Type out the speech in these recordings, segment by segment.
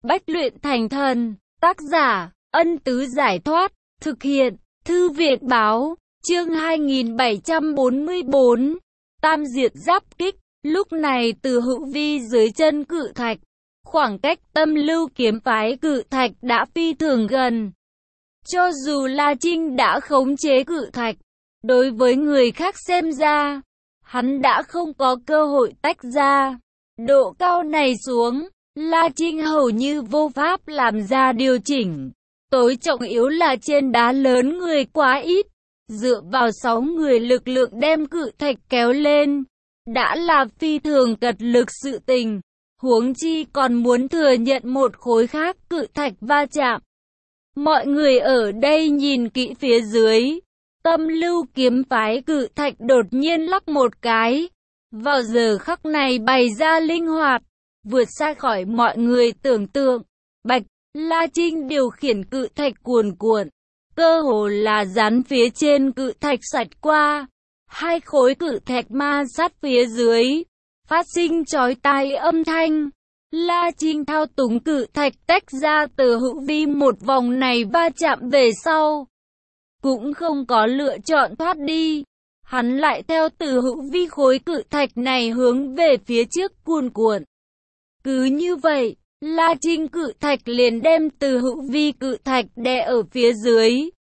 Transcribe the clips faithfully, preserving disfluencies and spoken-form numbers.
Bách luyện thành thần. Tác giả, Ân Tứ Giải Thoát. Thực hiện, Thư viện Báo. Chương hai nghìn bảy trăm bốn mươi bốn. Tam diệt giáp kích. Lúc này Từ Hữu Vi dưới chân cự thạch, khoảng cách Tâm Lưu kiếm phái cự thạch đã phi thường gần. Cho dù La Trinh đã khống chế cự thạch, đối với người khác xem ra, hắn đã không có cơ hội tách ra. Độ cao này xuống, La Trinh hầu như vô pháp làm ra điều chỉnh. Tối trọng yếu là trên đá lớn người quá ít, dựa vào sáu người lực lượng đem cự thạch kéo lên, đã là phi thường cật lực sự tình, huống chi còn muốn thừa nhận một khối khác cự thạch va chạm. Mọi người ở đây nhìn kỹ phía dưới, Tâm Lưu kiếm phái cự thạch đột nhiên lắc một cái, vào giờ khắc này bày ra linh hoạt, vượt xa khỏi mọi người tưởng tượng. Bạch, La Trinh điều khiển cự thạch cuồn cuộn, cơ hồ là dán phía trên cự thạch sạch qua. Hai khối cự thạch ma sát phía dưới, phát sinh chói tai âm thanh. La Trinh thao túng cự thạch tách ra Từ Hữu Vi một vòng này va chạm về sau, cũng không có lựa chọn thoát đi. Hắn lại theo Từ Hữu Vi khối cự thạch này hướng về phía trước cuồn cuộn. Cứ như vậy, La Trinh cự thạch liền đem Từ Hữu Vi cự thạch đè ở phía dưới.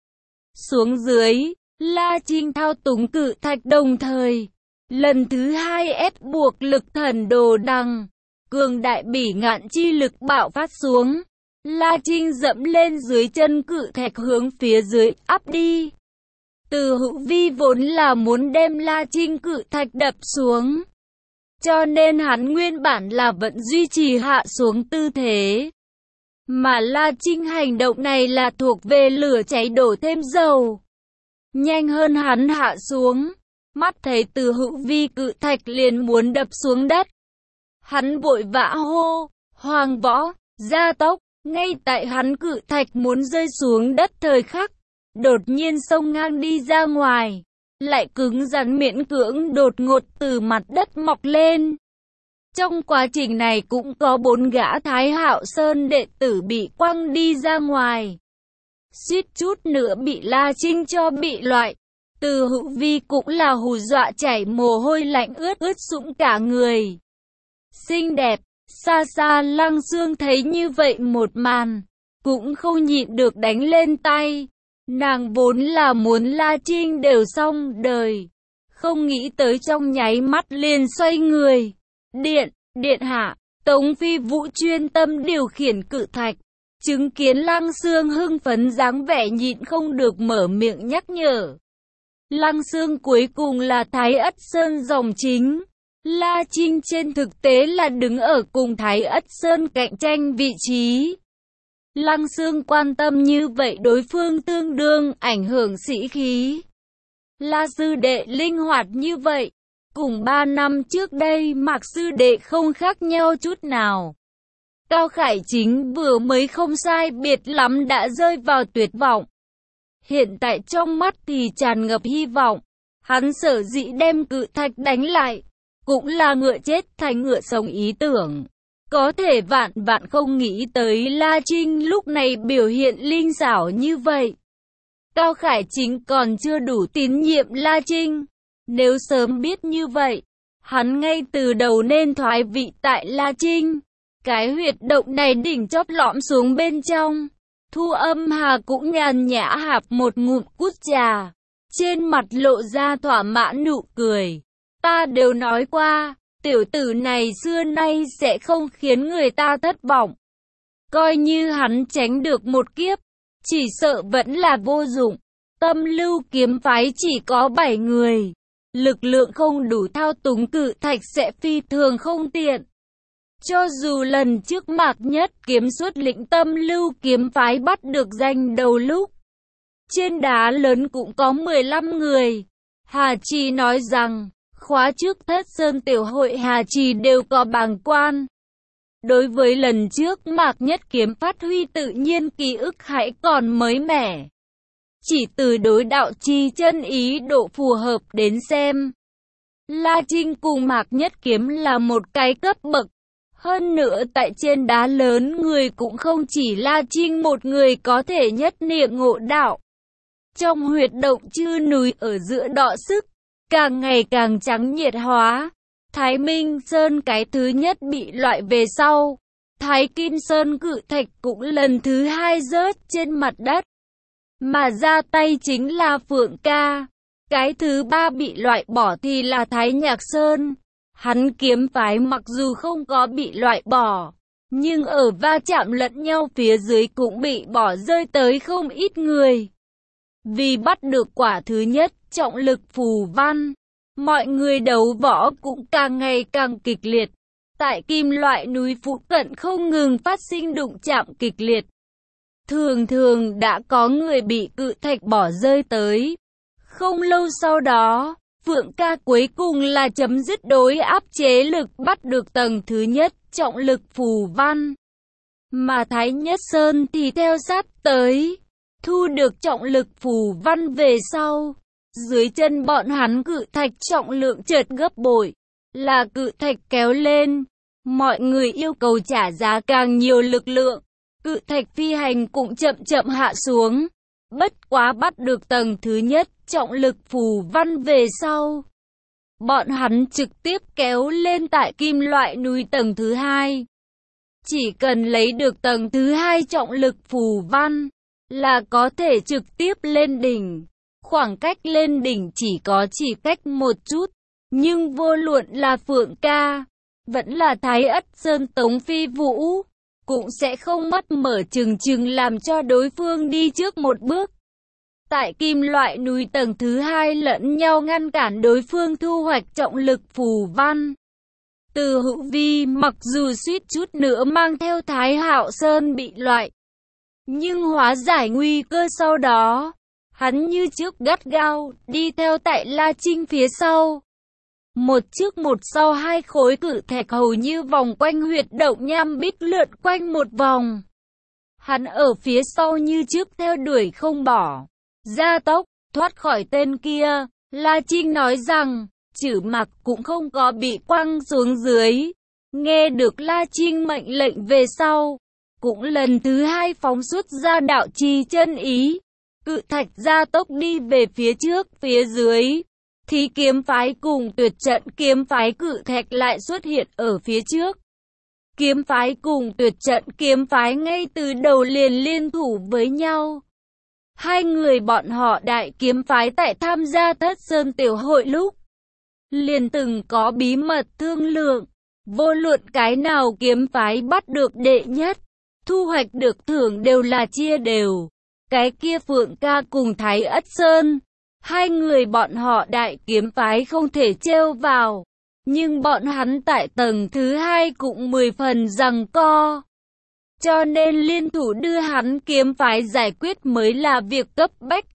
Xuống dưới, La Trinh thao túng cự thạch đồng thời, lần thứ hai ép buộc lực thần đồ đằng, cường đại bỉ ngạn chi lực bạo phát xuống. La Trinh dẫm lên dưới chân cự thạch hướng phía dưới áp đi. Từ Hữu Vi vốn là muốn đem La Trinh cự thạch đập xuống, cho nên hắn nguyên bản là vẫn duy trì hạ xuống tư thế. Mà La Trinh hành động này là thuộc về lửa cháy đổ thêm dầu. Nhanh hơn hắn hạ xuống, mắt thấy Từ Hữu Vi cự thạch liền muốn đập xuống đất. Hắn vội vã hô, Hoàng Võ, gia tốc. Ngay tại hắn cự thạch muốn rơi xuống đất thời khắc, đột nhiên xông ngang đi ra ngoài, lại cứng rắn miễn cưỡng đột ngột từ mặt đất mọc lên. Trong quá trình này cũng có bốn gã Thái Hạo Sơn đệ tử bị quăng đi ra ngoài, suýt chút nữa bị La Trinh cho bị loại. Từ Hữu Vi cũng là hù dọa chảy mồ hôi lạnh ướt ướt sũng cả người. Xinh đẹp, xa xa Lăng Xương thấy như vậy một màn, cũng không nhịn được đánh lên tay. Nàng vốn là muốn La Trinh đều xong đời, không nghĩ tới trong nháy mắt liền xoay người. Điện, điện hạ, Tống Phi Vũ chuyên tâm điều khiển cự thạch, chứng kiến Lăng Xương hưng phấn dáng vẻ nhịn không được mở miệng nhắc nhở. Lăng Xương cuối cùng là Thái Ất Sơn dòng chính. La Trinh trên thực tế là đứng ở cùng Thái Ất Sơn cạnh tranh vị trí. Lăng Xương quan tâm như vậy đối phương tương đương ảnh hưởng sĩ khí. La sư đệ linh hoạt như vậy, cùng ba năm trước đây Mạc sư đệ không khác nhau chút nào. Cao Khải Chính vừa mới không sai biệt lắm đã rơi vào tuyệt vọng. Hiện tại trong mắt thì tràn ngập hy vọng. Hắn sở dĩ đem cự thạch đánh lại, cũng là ngựa chết thành ngựa sống ý tưởng. Có thể vạn vạn không nghĩ tới La Trinh lúc này biểu hiện linh xảo như vậy. Cao Khải Chính còn chưa đủ tín nhiệm La Trinh. Nếu sớm biết như vậy, hắn ngay từ đầu nên thoái vị tại La Trinh. Cái huyệt động này đỉnh chóp lõm xuống bên trong. Thu Âm Hà cũng nhàn nhã hạp một ngụm cút trà, trên mặt lộ ra thỏa mãn nụ cười. Ta đều nói qua, tiểu tử này xưa nay sẽ không khiến người ta thất vọng. Coi như hắn tránh được một kiếp, chỉ sợ vẫn là vô dụng. Tâm Lưu kiếm phái chỉ có bảy người, lực lượng không đủ thao túng cự thạch sẽ phi thường không tiện. Cho dù lần trước Mạc Nhất Kiếm xuất lĩnh Tâm Lưu kiếm phái bắt được danh đầu lúc, trên đá lớn cũng có mười lăm người. Hà Trì nói rằng, khóa trước Thất Sơn tiểu hội Hà Trì đều có bàng quan. Đối với lần trước Mạc Nhất Kiếm phát huy tự nhiên ký ức hãy còn mới mẻ. Chỉ từ đối đạo chi chân ý độ phù hợp đến xem, La Trinh cùng Mạc Nhất Kiếm là một cái cấp bậc. Hơn nữa tại trên đá lớn người cũng không chỉ La Trinh một người có thể nhất niệm ngộ đạo. Trong huyệt động chư núi ở giữa đọ sức, càng ngày càng trắng nhiệt hóa. Thái Minh Sơn cái thứ nhất bị loại về sau. Thái Kim Sơn cự thạch cũng lần thứ hai rớt trên mặt đất. Mà ra tay chính là Phượng Ca. Cái thứ ba bị loại bỏ thì là Thái Nhạc Sơn. Hắn kiếm phái mặc dù không có bị loại bỏ, nhưng ở va chạm lẫn nhau phía dưới cũng bị bỏ rơi tới không ít người. Vì bắt được quả thứ nhất, trọng lực phù văn, mọi người đấu võ cũng càng ngày càng kịch liệt. Tại kim loại núi phụ cận không ngừng phát sinh đụng chạm kịch liệt. Thường thường đã có người bị cự thạch bỏ rơi tới. Không lâu sau đó, Phượng Ca cuối cùng là chấm dứt đối áp chế lực bắt được tầng thứ nhất, trọng lực phù văn. Mà Thái Nhất Sơn thì theo sát tới, thu được trọng lực phù văn về sau. Dưới chân bọn hắn cự thạch trọng lượng chợt gấp bội, là cự thạch kéo lên. Mọi người yêu cầu trả giá càng nhiều lực lượng, cự thạch phi hành cũng chậm chậm hạ xuống. Bất quá bắt được tầng thứ nhất, trọng lực phù văn về sau. Bọn hắn trực tiếp kéo lên tại kim loại núi tầng thứ hai. Chỉ cần lấy được tầng thứ hai trọng lực phù văn, là có thể trực tiếp lên đỉnh. Khoảng cách lên đỉnh chỉ có chỉ cách một chút, nhưng vô luận là Phượng Ca, vẫn là Thái Ất Sơn Tống Phi Vũ, cũng sẽ không mất mở chừng chừng làm cho đối phương đi trước một bước. Tại kim loại núi tầng thứ hai lẫn nhau ngăn cản đối phương thu hoạch trọng lực phù văn. Từ Hữu Vi mặc dù suýt chút nữa mang theo Thái Hạo Sơn bị loại, nhưng hóa giải nguy cơ sau đó, hắn như trước gắt gao, đi theo tại La Trinh phía sau. Một trước một sau hai khối cự thạch hầu như vòng quanh huyệt động nham bích lượn quanh một vòng. Hắn ở phía sau như trước theo đuổi không bỏ. Gia tốc, thoát khỏi tên kia, La Trinh nói rằng, Chử Mặc cũng không có bị quăng xuống dưới. Nghe được La Trinh mệnh lệnh về sau, cũng lần thứ hai phóng xuất ra đạo trì chân ý. Cự thạch gia tốc đi về phía trước, phía dưới. Thì kiếm phái cùng tuyệt trận kiếm phái cự thạch lại xuất hiện ở phía trước. Kiếm phái cùng tuyệt trận kiếm phái ngay từ đầu liền liên thủ với nhau. Hai người bọn họ đại kiếm phái tại tham gia Thất Sơn Tiểu Hội lúc liền từng có bí mật thương lượng. Vô luận cái nào kiếm phái bắt được đệ nhất, thu hoạch được thưởng đều là chia đều. Cái kia Phượng Ca cùng Thái Ất Sơn, hai người bọn họ đại kiếm phái không thể trêu vào. Nhưng bọn hắn tại tầng thứ hai cũng mười phần giằng co. Cho nên liên thủ đưa hắn kiếm phái giải quyết mới là việc cấp bách.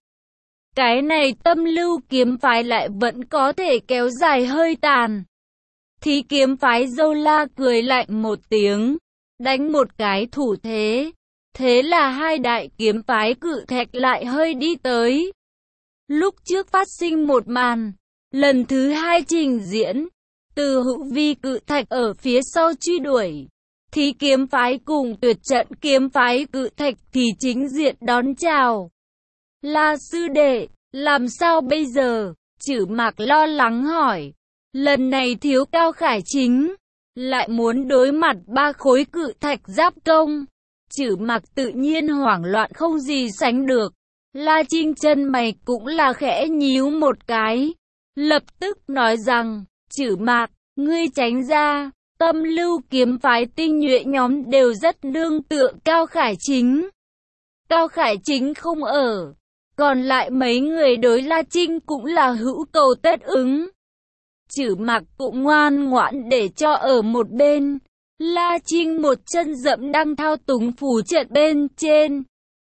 Cái này Tâm Lưu kiếm phái lại vẫn có thể kéo dài hơi tàn. Thì kiếm phái Dâu La cười lạnh một tiếng, đánh một cái thủ thế. Thế là hai đại kiếm phái cự thạch lại hơi đi tới. Lúc trước phát sinh một màn, lần thứ hai trình diễn. Từ Hữu Vi cự thạch ở phía sau truy đuổi, thì kiếm phái cùng tuyệt trận kiếm phái cự thạch thì chính diện đón chào. La sư đệ, làm sao bây giờ? Chử Mặc lo lắng hỏi. Lần này thiếu Cao Khải Chính, lại muốn đối mặt ba khối cự thạch giáp công. Chử Mặc tự nhiên hoảng loạn không gì sánh được. La Trinh chân mày cũng là khẽ nhíu một cái, lập tức nói rằng, Chử Mặc, ngươi tránh ra. Tâm Lưu kiếm phái tinh nhuệ nhóm đều rất nương tựa Cao Khải Chính. Cao Khải Chính không ở, còn lại mấy người đối La Trinh cũng là hữu cầu tất ứng. Chử Mặc cũng ngoan ngoãn để cho ở một bên. La Trinh một chân dẫm đang thao túng phù trận bên trên,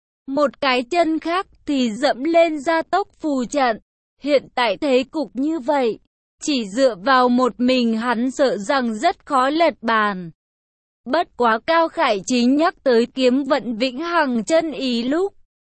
một cái chân khác thì dẫm lên gia tốc phù trận. Hiện tại thế cục như vậy, chỉ dựa vào một mình hắn sợ rằng rất khó lật bàn. Bất quá Cao Khải Chính nhắc tới kiếm vận vĩnh hằng chân ý lúc,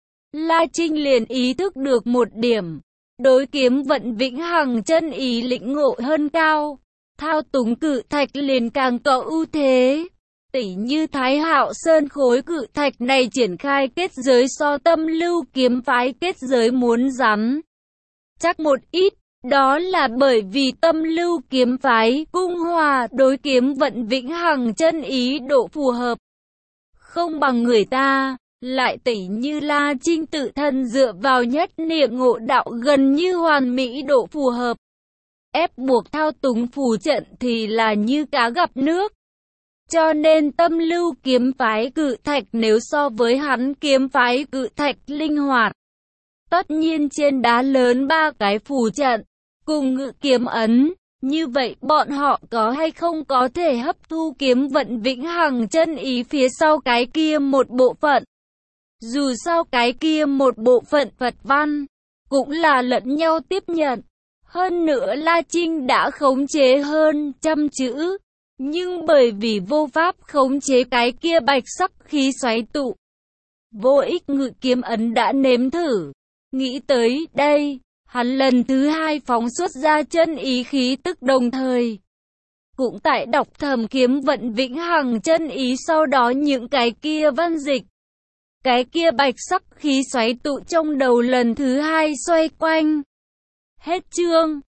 La Trinh liền ý thức được một điểm, đối kiếm vận vĩnh hằng chân ý lĩnh ngộ hơn cao. thao túng cự thạch liền càng có ưu thế. Tỉ như Thái Hạo Sơn khối cự thạch này triển khai kết giới so Tâm Lưu kiếm phái kết giới muốn rắn chắc một ít, đó là bởi vì Tâm Lưu kiếm phái cung hòa đối kiếm vận vĩnh hằng chân ý độ phù hợp không bằng người ta. Lại tỉ như La Trinh tự thân dựa vào nhất niệm ngộ đạo gần như hoàn mỹ độ phù hợp, ép buộc thao túng phù trận thì là như cá gặp nước. Cho nên Tâm Lưu kiếm phái cự thạch nếu so với hắn kiếm phái cự thạch linh hoạt, tất nhiên trên đá lớn ba cái phù trận cùng ngự kiếm ấn, như vậy bọn họ có hay không có thể hấp thu kiếm vận vĩnh hằng chân ý phía sau cái kia một bộ phận. Dù sao cái kia một bộ phận Phật văn cũng là lẫn nhau tiếp nhận. Hơn nữa La Trinh đã khống chế hơn trăm chữ, nhưng bởi vì vô pháp khống chế cái kia bạch sắc khí xoáy tụ, vô ích ngự kiếm ấn đã nếm thử. Nghĩ tới đây, hắn lần thứ hai phóng xuất ra chân ý khí tức đồng thời cũng tại đọc thầm kiếm vận vĩnh hằng chân ý, sau đó những cái kia văn dịch, cái kia bạch sắc khí xoáy tụ trong đầu lần thứ hai xoay quanh. Hết chương.